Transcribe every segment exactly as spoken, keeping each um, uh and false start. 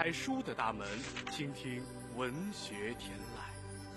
开书的大门，倾听文学天籁。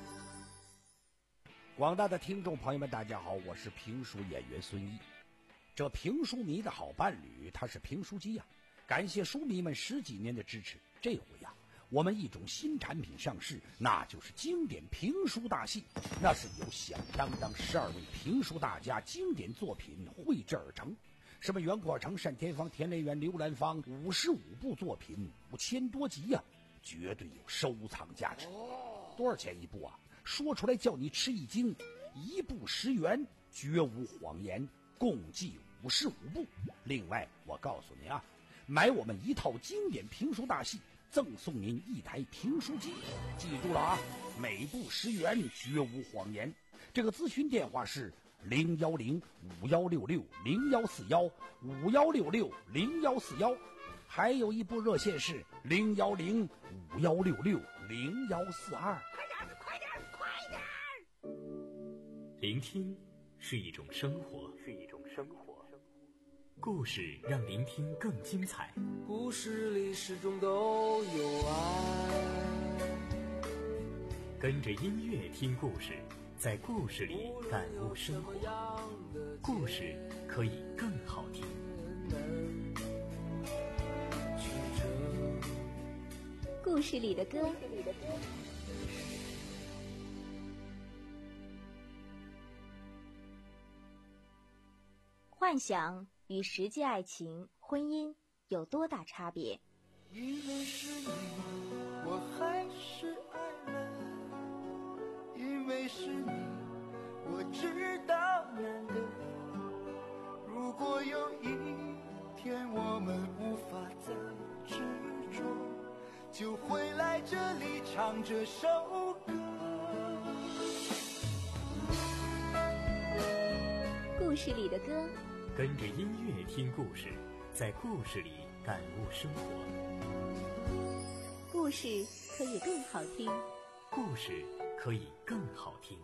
广大的听众朋友们，大家好，我是评书演员孙一。这评书迷的好伴侣，他是评书机呀、啊！感谢书迷们十几年的支持。这回呀、啊，我们一种新产品上市，那就是经典评书大戏。那是由响当当十二位评书大家经典作品绘制而成。什么袁阔成、单田芳、田连元、刘兰芳，五十五部作品，五千多集呀、啊，绝对有收藏价值。多少钱一部啊？说出来叫你吃一惊，一部十元，绝无谎言，共计五十五部。另外，我告诉你啊，买我们一套经典评书大戏，赠送您一台评书机。记住了啊，每部十元，绝无谎言。这个咨询电话是零幺零五幺六六零幺四幺五幺六六零幺四幺，还有一部热线是零幺零五幺六六零幺四二。 快点，快点，快点！ 聆听是一种生活， 是一种生活。 故事让聆听更精彩。 故事里始终都有爱。 跟着音乐听故事，在故事里感悟生活。故事可以更好听。 故事里的歌。幻想与实际爱情、婚姻有多大差别？ 因为是你，我还是爱了；因为是你，我知道难得。如果有一天我们无法再执着，就回来这里唱这首歌。 故事里的歌。 跟着音乐听故事，在故事里感悟生活。 故事可以更好听。 故事可以更好听。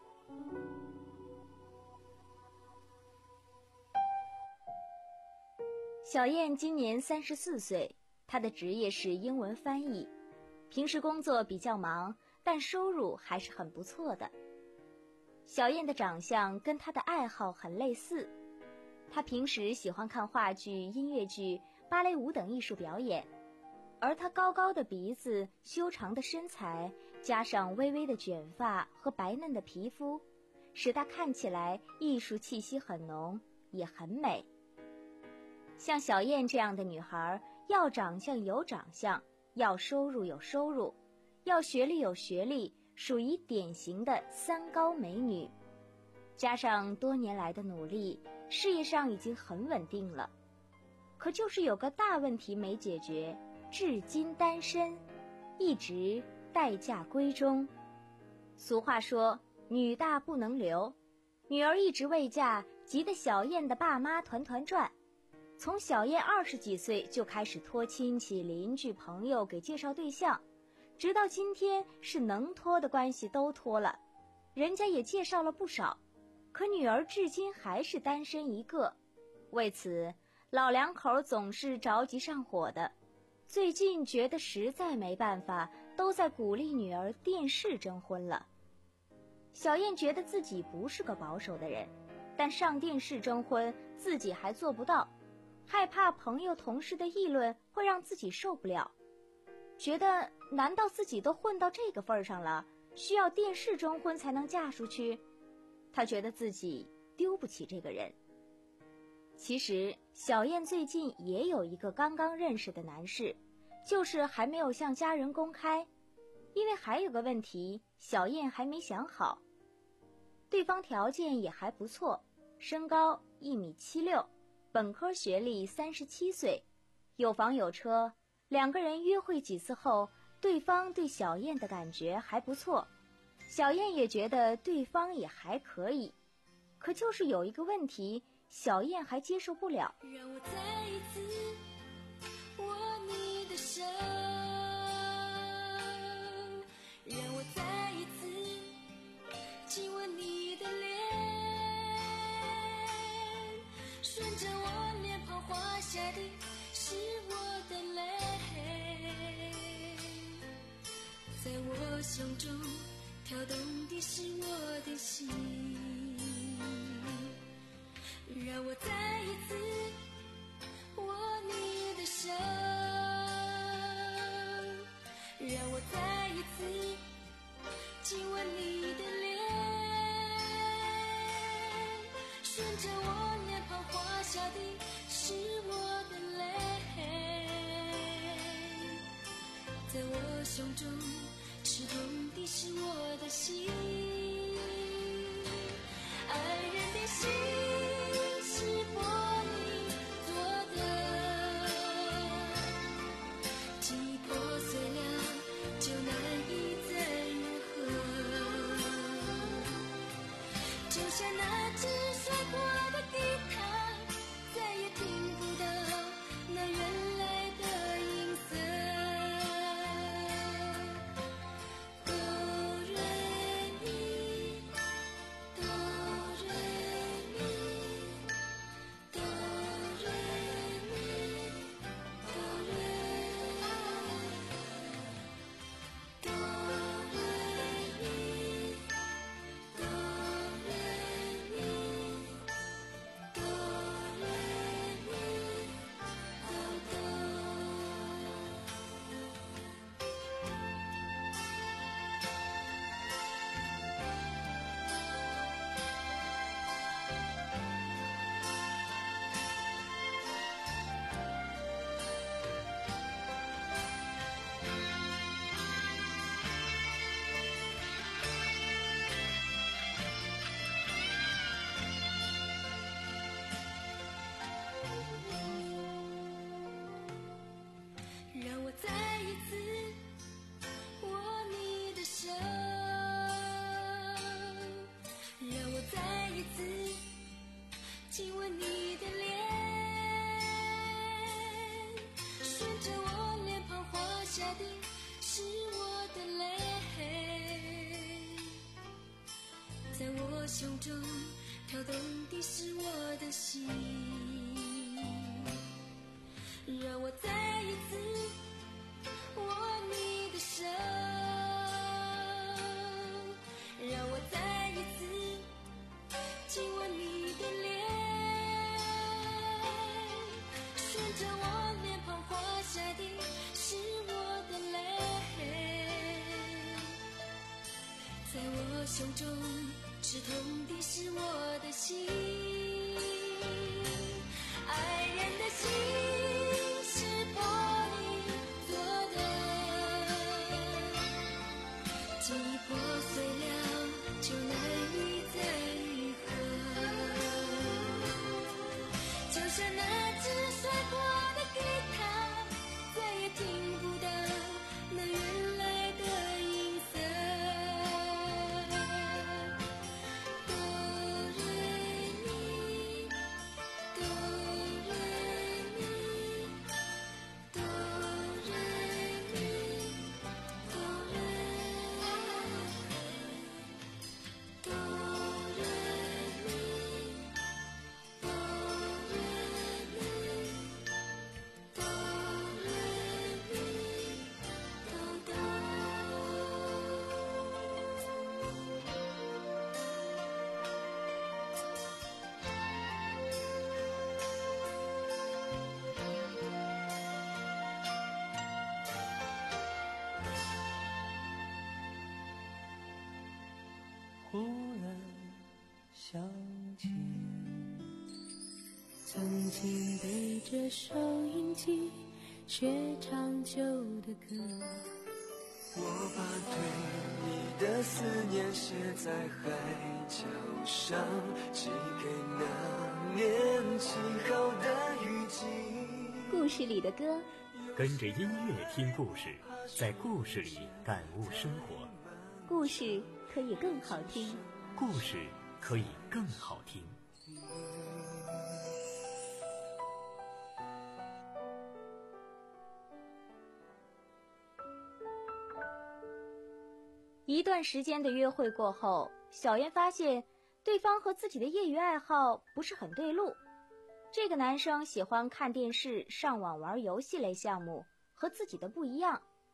小燕今年三十四岁，她的职业是英文翻译，平时工作比较忙，但收入还是很不错的。小燕的长相跟她的爱好很类似。他平时喜欢看话剧、音乐剧、芭蕾舞等艺术表演，而他高高的鼻子、修长的身材，加上微微的卷发和白嫩的皮肤，使他看起来艺术气息很浓，也很美。像小燕这样的女孩，要长相有长相，要收入有收入，要学历有学历，属于典型的三高美女。加上多年来的努力，事业上已经很稳定了，可就是有个大问题没解决，至今单身，一直待嫁闺中。俗话说，女大不能留，女儿一直未嫁，急得小燕的爸妈团团转。从小燕二十几岁就开始托亲戚、邻居、朋友给介绍对象，直到今天是能托的关系都托了，人家也介绍了不少。可女儿至今还是单身一个，为此老两口总是着急上火的。最近觉得实在没办法，都在鼓励女儿电视征婚了。小燕觉得自己不是个保守的人，但上电视征婚自己还做不到，害怕朋友同事的议论会让自己受不了，觉得难道自己都混到这个份上了，需要电视征婚才能嫁出去？她觉得自己丢不起这个人。其实小燕最近也有一个刚刚认识的男士，就是还没有向家人公开，因为还有个问题小燕还没想好。对方条件也还不错，身高一米七六，本科学历，三十七岁，有房有车。两个人约会几次后，对方对小燕的感觉还不错，小燕也觉得对方也还可以，可就是有一个问题，小燕还接受不了。 让我再一次握你的手，让我再一次亲吻你的脸，顺着我脸庞滑下的是我的泪。 我胸中跳动的是我的心，让我再一次握你的手，让我再一次亲吻你的脸，顺着我脸庞滑下的是我的泪，在我胸中刺痛的是我的心，爱人的心是玻璃做的，击破碎了就难以再愈合，就像那只摔过的吉他，再也听不到那原来的音色。让我再一次握你的手，让我再一次亲吻你的脸，顺着我脸庞滑下的是我的泪，在我胸中跳动的是我的心，让我再一次握你的手，让我再一次亲吻你的脸，顺着我脸庞滑下的是我的泪，在我胸中刺痛的是我的心，爱人的心是玻璃做的，击破碎了就难以再愈合，就像那只摔过的吉他，再也听不到那原来的音色。哆来咪，哆来咪，哆来咪，哆来咪，哆来咪，哆来咪，哆来咪，哆哆。 忽然想起曾经对着收音机学唱旧的歌， 我把对你的思念写在海角上，寄给那年起好的雨季。 故事里的歌， 跟着音乐听故事，在故事里感悟生活。 故事可以更好听。 故事可以更好听。 一段时间的约会过后，小燕发现对方和自己的业余爱好不是很对路。这个男生喜欢看电视、上网玩游戏类项目，和自己的不一样。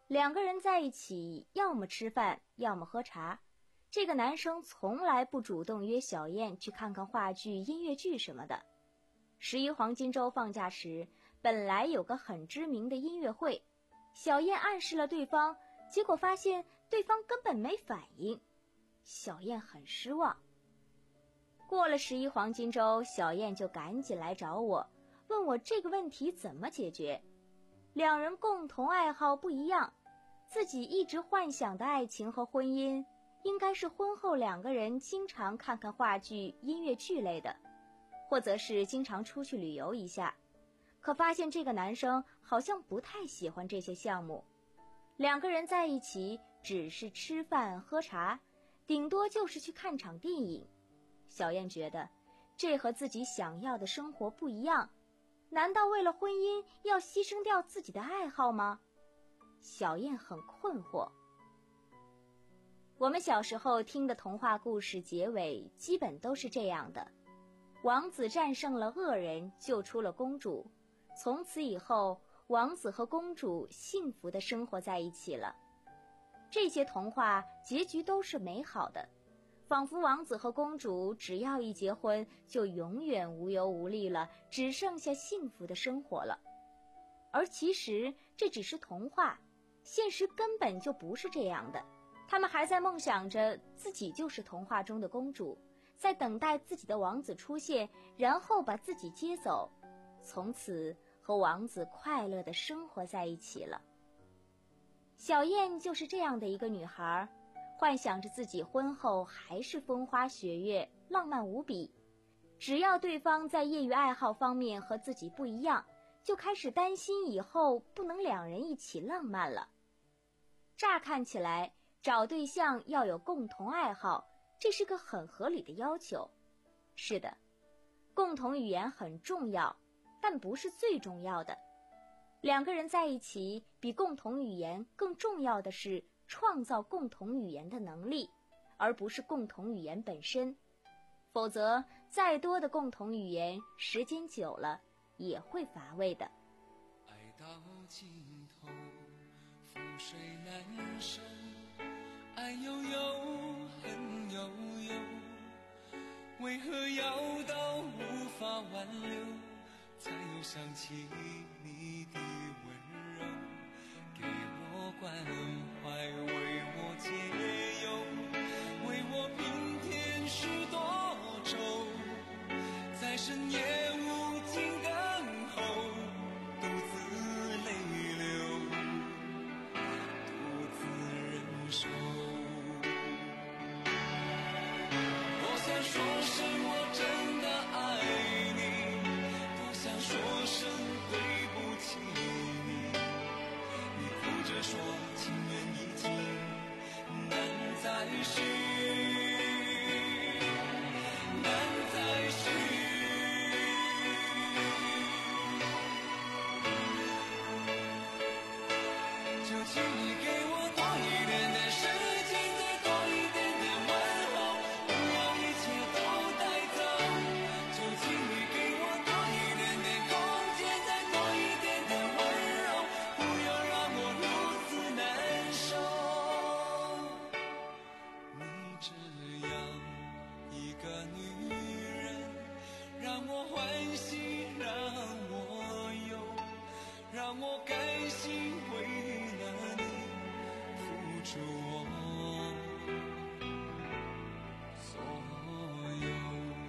两个人在一起，要么吃饭，要么喝茶。这个男生从来不主动约小燕去看看话剧、音乐剧什么的。十一黄金周放假时，本来有个很知名的音乐会，小燕暗示了对方，结果发现对方根本没反应，小燕很失望。过了十一黄金周，小燕就赶紧来找我，问我这个问题怎么解决。两人共同爱好不一样，自己一直幻想的爱情和婚姻，应该是婚后两个人经常看看话剧、音乐剧类的，或者是经常出去旅游一下。可发现这个男生好像不太喜欢这些项目，两个人在一起只是吃饭喝茶，顶多就是去看场电影。小燕觉得这和自己想要的生活不一样，难道为了婚姻要牺牲掉自己的爱好吗？小燕很困惑。我们小时候听的童话故事结尾基本都是这样的，王子战胜了恶人，救出了公主，从此以后王子和公主幸福地生活在一起了。这些童话结局都是美好的，仿佛王子和公主只要一结婚就永远无忧无虑了，只剩下幸福的生活了。而其实这只是童话，现实根本就不是这样的。他们还在梦想着自己就是童话中的公主，在等待自己的王子出现，然后把自己接走，从此和王子快乐地生活在一起了。小燕就是这样的一个女孩，幻想着自己婚后还是风花雪月，浪漫无比。只要对方在业余爱好方面和自己不一样，就开始担心以后不能两人一起浪漫了。乍看起来，找对象要有共同爱好，这是个很合理的要求。是的，共同语言很重要，但不是最重要的。两个人在一起，比共同语言更重要的是创造共同语言的能力，而不是共同语言本身。否则，再多的共同语言，时间久了也会乏味的。 爱到尽头，覆水难收，爱悠悠，恨悠悠，为何要到无法挽留，才又想起你的温柔，给我关怀，为我解忧，为我平添许多愁，在深夜无尽等候，独自泪流，独自忍受。多想说声我真的爱你，多想说声对不起你，你哭着说情缘已尽，难再续，难再续。就请你给我多一点点时间，再多一点点问候，不要一切都带走。就请你给我多一点点空间，再多一点点温柔，不要让我如此难受。你这样一个女人，让我欢喜，让我忧，让我甘心为了你付出我所有。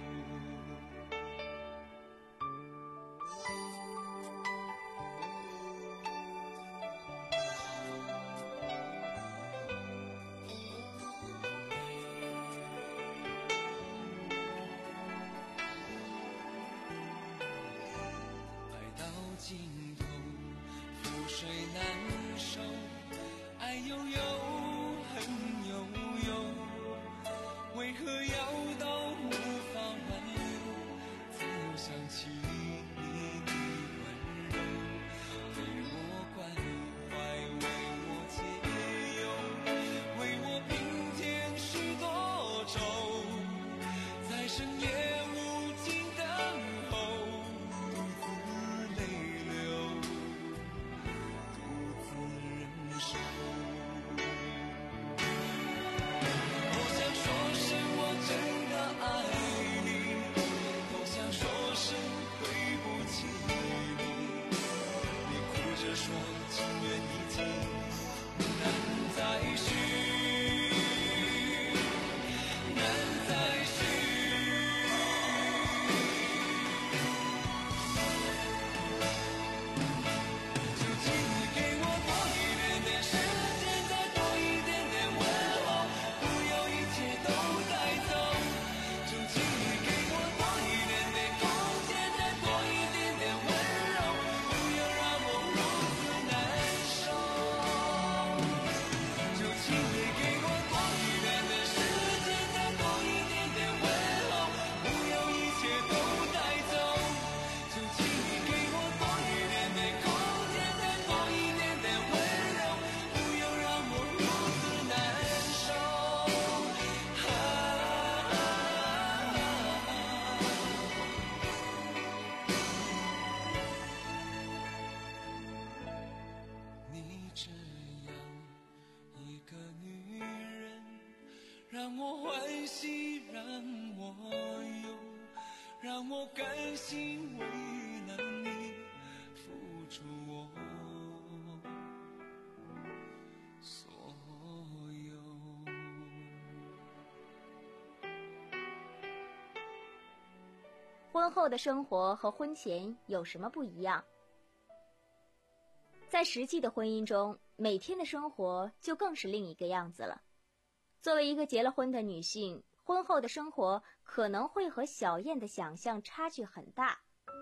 爱到尽头，覆水难收，爱悠悠，恨悠悠，为何要到无法挽留，才又想起你的温柔，为我关怀，为我解忧，为我平添许多愁，在深夜无尽等候，独自泪流，独自我欢喜，让我忧，让我甘心为了你付出我所有。 婚后的生活和婚前有什么不一样？在实际的婚姻中，每天的生活就更是另一个样子了。作为一个结了婚的女性，婚后的生活可能会和小燕的想象差距很大。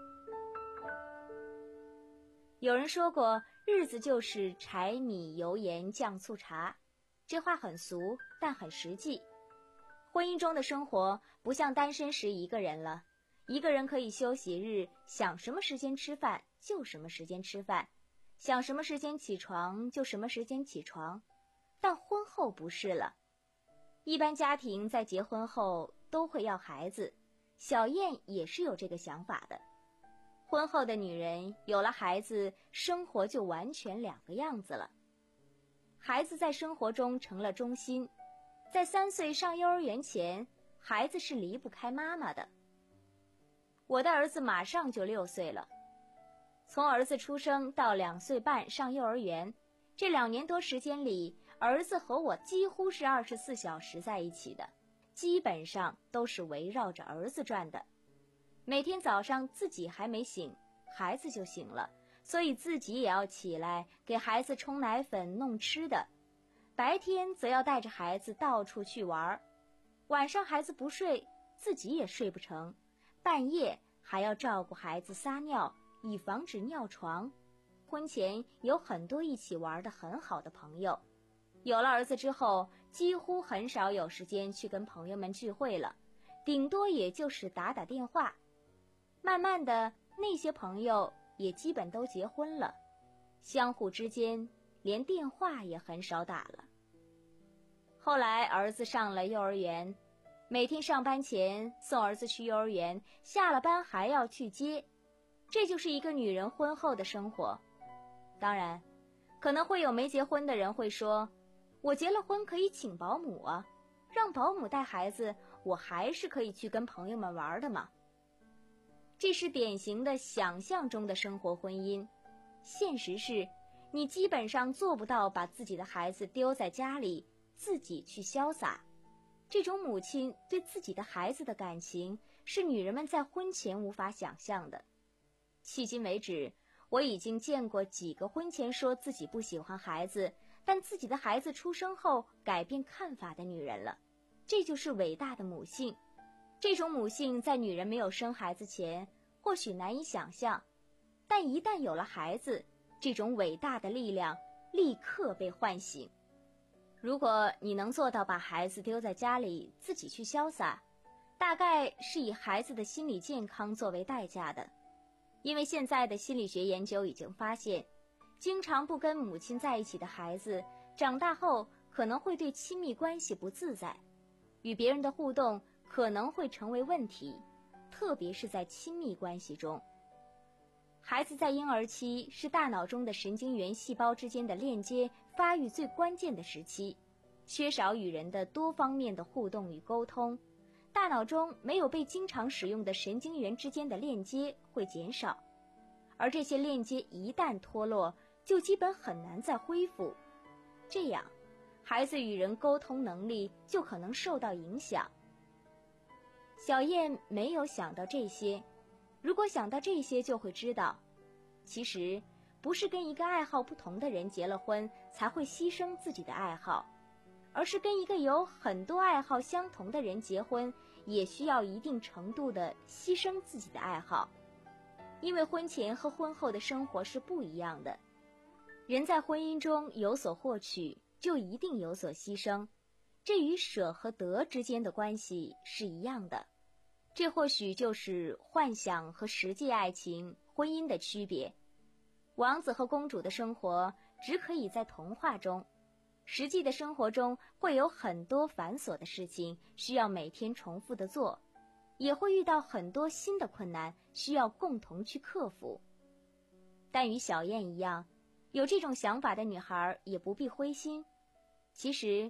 有人说过，日子就是柴米油盐酱醋茶，这话很俗，但很实际。婚姻中的生活不像单身时一个人了，一个人可以休息日想什么时间吃饭就什么时间吃饭，想什么时间起床就什么时间起床。但婚后不是了，一般家庭在结婚后都会要孩子，小燕也是有这个想法的。婚后的女人有了孩子，生活就完全两个样子了。孩子在生活中成了中心，在三岁上幼儿园前，孩子是离不开妈妈的。我的儿子马上就六岁了，从儿子出生到两岁半上幼儿园，这两年多时间里，儿子和我几乎是二十四小时在一起的，基本上都是围绕着儿子转的。每天早上自己还没醒，孩子就醒了，所以自己也要起来给孩子冲奶粉弄吃的。白天则要带着孩子到处去玩，晚上孩子不睡，自己也睡不成，半夜还要照顾孩子撒尿，以防止尿床。婚前有很多一起玩的很好的朋友，有了儿子之后，几乎很少有时间去跟朋友们聚会了，顶多也就是打打电话。慢慢的，那些朋友也基本都结婚了，相互之间连电话也很少打了。后来儿子上了幼儿园，每天上班前送儿子去幼儿园，下了班还要去接，这就是一个女人婚后的生活。当然，可能会有没结婚的人会说，我结了婚可以请保姆啊，让保姆带孩子，我还是可以去跟朋友们玩的嘛。这是典型的想象中的生活婚姻，现实是，你基本上做不到把自己的孩子丢在家里，自己去潇洒。这种母亲对自己的孩子的感情，是女人们在婚前无法想象的。迄今为止，我已经见过几个婚前说自己不喜欢孩子，但自己的孩子出生后改变看法的女人了。这就是伟大的母性。这种母性在女人没有生孩子前或许难以想象，但一旦有了孩子，这种伟大的力量立刻被唤醒。如果你能做到把孩子丢在家里，自己去潇洒，大概是以孩子的心理健康作为代价的。因为现在的心理学研究已经发现，经常不跟母亲在一起的孩子，长大后可能会对亲密关系不自在，与别人的互动可能会成为问题，特别是在亲密关系中。孩子在婴儿期是大脑中的神经元细胞之间的链接发育最关键的时期，缺少与人的多方面的互动与沟通，大脑中没有被经常使用的神经元之间的链接会减少，而这些链接一旦脱落，就基本很难再恢复。这样，孩子与人沟通能力就可能受到影响。小燕没有想到这些，如果想到这些就会知道，其实不是跟一个爱好不同的人结了婚才会牺牲自己的爱好，而是跟一个有很多爱好相同的人结婚，也需要一定程度的牺牲自己的爱好。因为婚前和婚后的生活是不一样的，人在婚姻中有所获取，就一定有所牺牲，这与舍和得之间的关系是一样的。这或许就是幻想和实际爱情、婚姻的区别。王子和公主的生活只可以在童话中，实际的生活中会有很多繁琐的事情需要每天重复的做，也会遇到很多新的困难需要共同去克服。但与小燕一样，有这种想法的女孩也不必灰心。其实，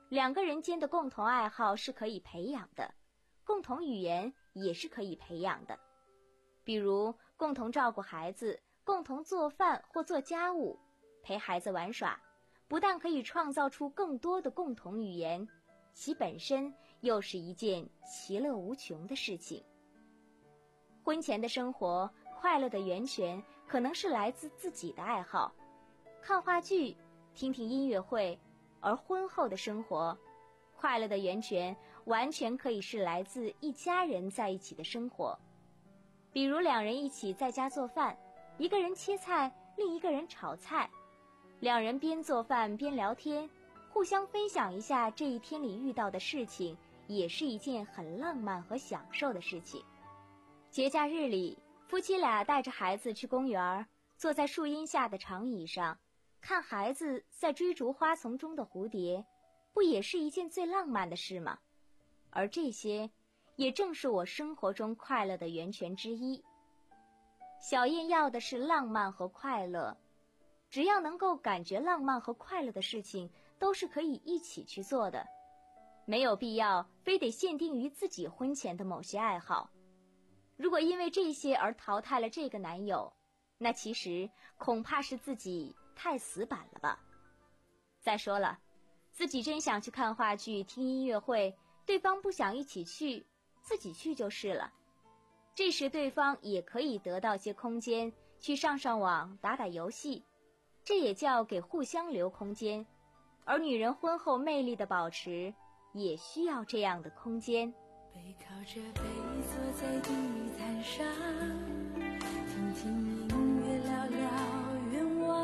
两个人间的共同爱好是可以培养的，共同语言也是可以培养的。比如共同照顾孩子，共同做饭或做家务，陪孩子玩耍，不但可以创造出更多的共同语言，其本身又是一件其乐无穷的事情。婚前的生活，快乐的源泉可能是来自自己的爱好，看话剧，听听音乐会，而婚后的生活，快乐的源泉完全可以是来自一家人在一起的生活。比如两人一起在家做饭，一个人切菜，另一个人炒菜，两人边做饭边聊天，互相分享一下这一天里遇到的事情，也是一件很浪漫和享受的事情。节假日里，夫妻俩带着孩子去公园，坐在树荫下的长椅上，看孩子在追逐花丛中的蝴蝶，不也是一件最浪漫的事吗？而这些也正是我生活中快乐的源泉之一。小燕要的是浪漫和快乐，只要能够感觉浪漫和快乐的事情，都是可以一起去做的，没有必要非得限定于自己婚前的某些爱好。如果因为这些而淘汰了这个男友，那其实恐怕是自己太死板了吧。再说了，自己真想去看话剧、听音乐会，对方不想一起去，自己去就是了。这时对方也可以得到些空间，去上上网、打打游戏，这也叫给互相留空间。而女人婚后魅力的保持，也需要这样的空间。 背靠着背坐在地毯上，听听音乐，聊聊愿望。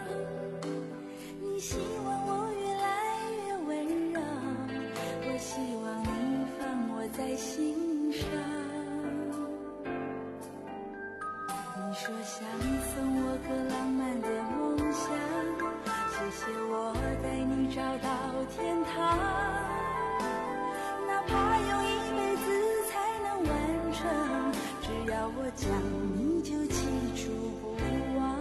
你希望我越来越温柔，我希望你放我在心上。你说想送我个浪漫的梦想，谢谢我带你找到天堂，哪怕用一辈子才能完成，只要我讲你就记住不忘。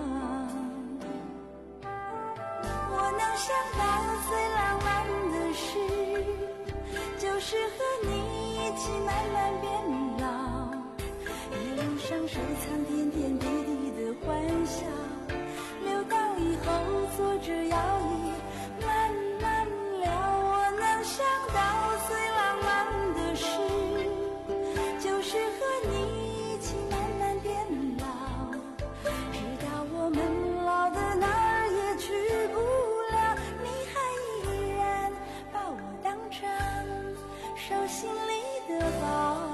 我能想到最浪漫的事，就是和你一起慢慢变老，一路上收藏点点滴滴的欢笑，留到以后坐着摇椅慢慢聊。我能想到最浪漫的事，就是和你一起慢慢变老，直到我们老的哪儿也去不了，你还依然把我当成手心里的宝。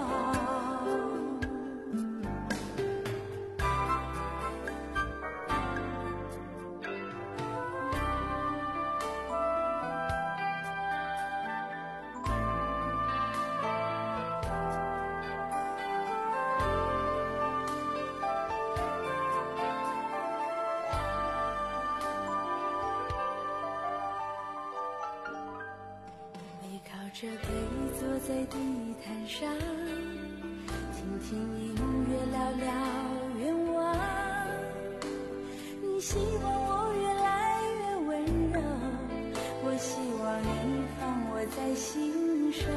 这背坐在地毯上，听听音乐，聊聊愿望。你希望我越来越温柔，我希望你放我在心上。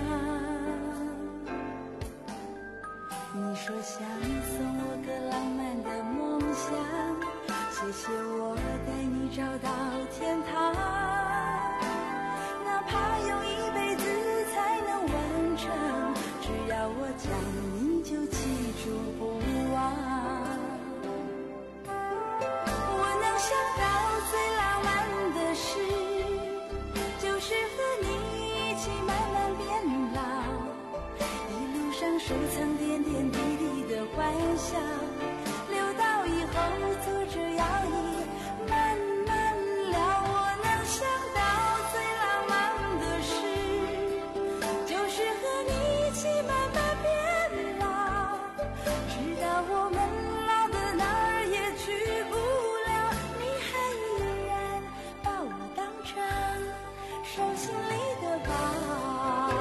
你说想送我个浪漫的梦想，谢谢我带你找到天堂，哪怕用一辈子才能完成，只要我讲你就记住不忘。我能想到最浪漫的事，就是和你一起慢慢变老，一路上收藏点点滴滴的欢笑，留到以后坐着摇椅慢慢聊。我能想到最浪漫的事，就是和你一起慢慢变老，直到我们老的哪儿也去不了，你还依然把我当成手心里的宝。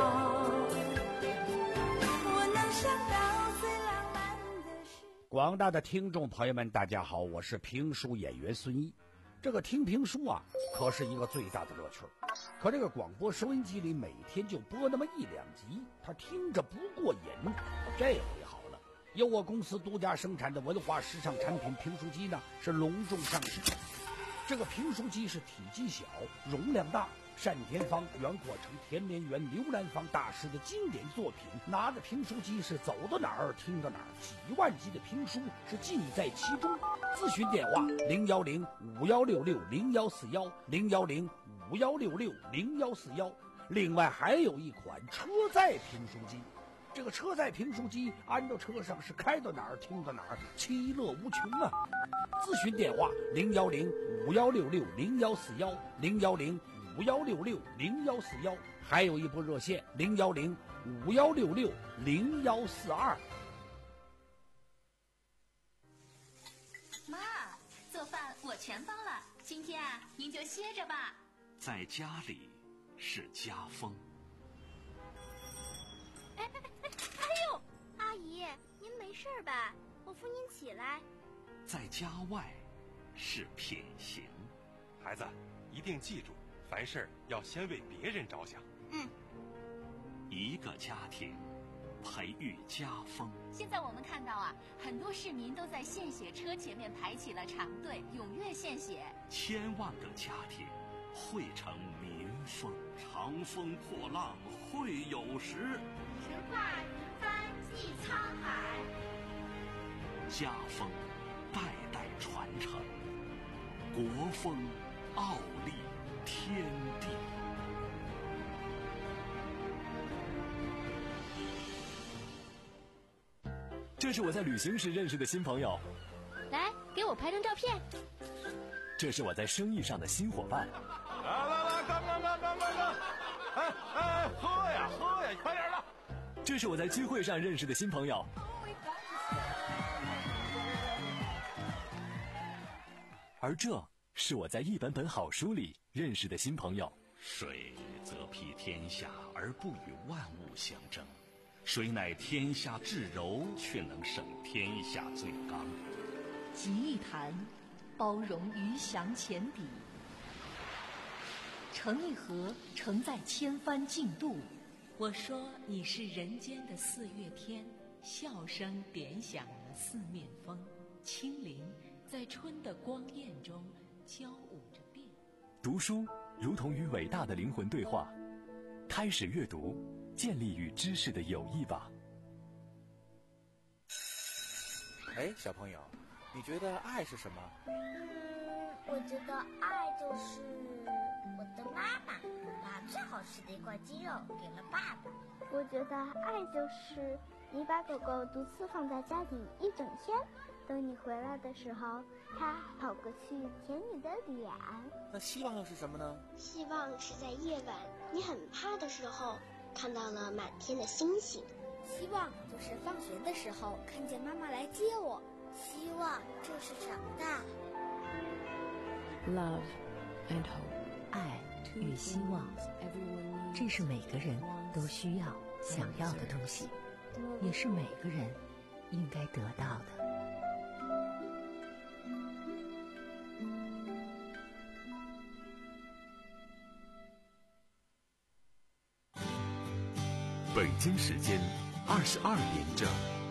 我能想到最浪漫的事。 广大的听众朋友们，大家好，我是评书演员孙一。 这个听评书啊，可是一个最大的乐趣。可这个广播收音机里每天就播那么一两集，他听着不过瘾。这回好了，由我公司独家生产的文化时尚产品评书机呢，是隆重上市。这个评书机是体积小，容量大，单田芳、袁阔成、田连元、刘兰芳大师的经典作品，拿着评书机是走到哪儿听到哪儿，几万集的评书是尽在其中。咨询电话零幺零五幺六六零幺四幺零幺零五幺六六零幺四幺。另外还有一款车载评书机，这个车载评书机安到车上是开到哪儿听到哪儿，其乐无穷啊！咨询电话零幺零五幺六六零幺四幺零幺零五幺六六零幺四幺，还有一部热线零幺零五幺六六零幺四二。 妈，做饭我全包了，今天啊，您就歇着吧。 在家里是家风。 哎哎哎哎呦，阿姨，您没事吧？我扶您起来。 在家外是品行。 孩子，一定记住，凡事要先为别人着想。 嗯。 一个家庭培育家风。 现在我们看到啊，很多市民都在献血车前面排起了长队，踊跃献血。 千万个家庭汇成民风，长风破浪会有时。 神话云帆济沧海。 家风代代传承，国风傲立天地。 这是我在旅行时认识的新朋友， 来，给我拍张照片。 这是我在生意上的新伙伴。 来来来，干干干干干干！哎哎，喝呀喝呀，快点的！ 这是我在聚会上认识的新朋友。而这是我在一本本好书里认识的新朋友。 水则披天下而不与万物相争，水乃天下至柔，却能胜天下最刚。 集一坛，包容鱼翔浅底；盛一盒，承载千帆竞渡。 我说你是人间的四月天，笑声点响了四面风，清灵在春的光艳中交舞着变。 读书如同与伟大的灵魂对话，开始阅读，建立与知识的友谊吧。 哎，小朋友，你觉得爱是什么？ 嗯，我觉得爱就是我的妈妈把最好吃的一块鸡肉给了爸爸。 我觉得爱就是你把狗狗独自放在家里一整天，等你回来的时候，它跑过去舔你的脸。 那希望又是什么呢？ 希望是在夜晚你很怕的时候，看到了满天的星星。 希望就是放学的时候看见妈妈来接我。希望就是长大。 Love and hope， 爱与希望，这是每个人都需要、想要的东西，也是每个人应该得到的。 北京时间二十二点整。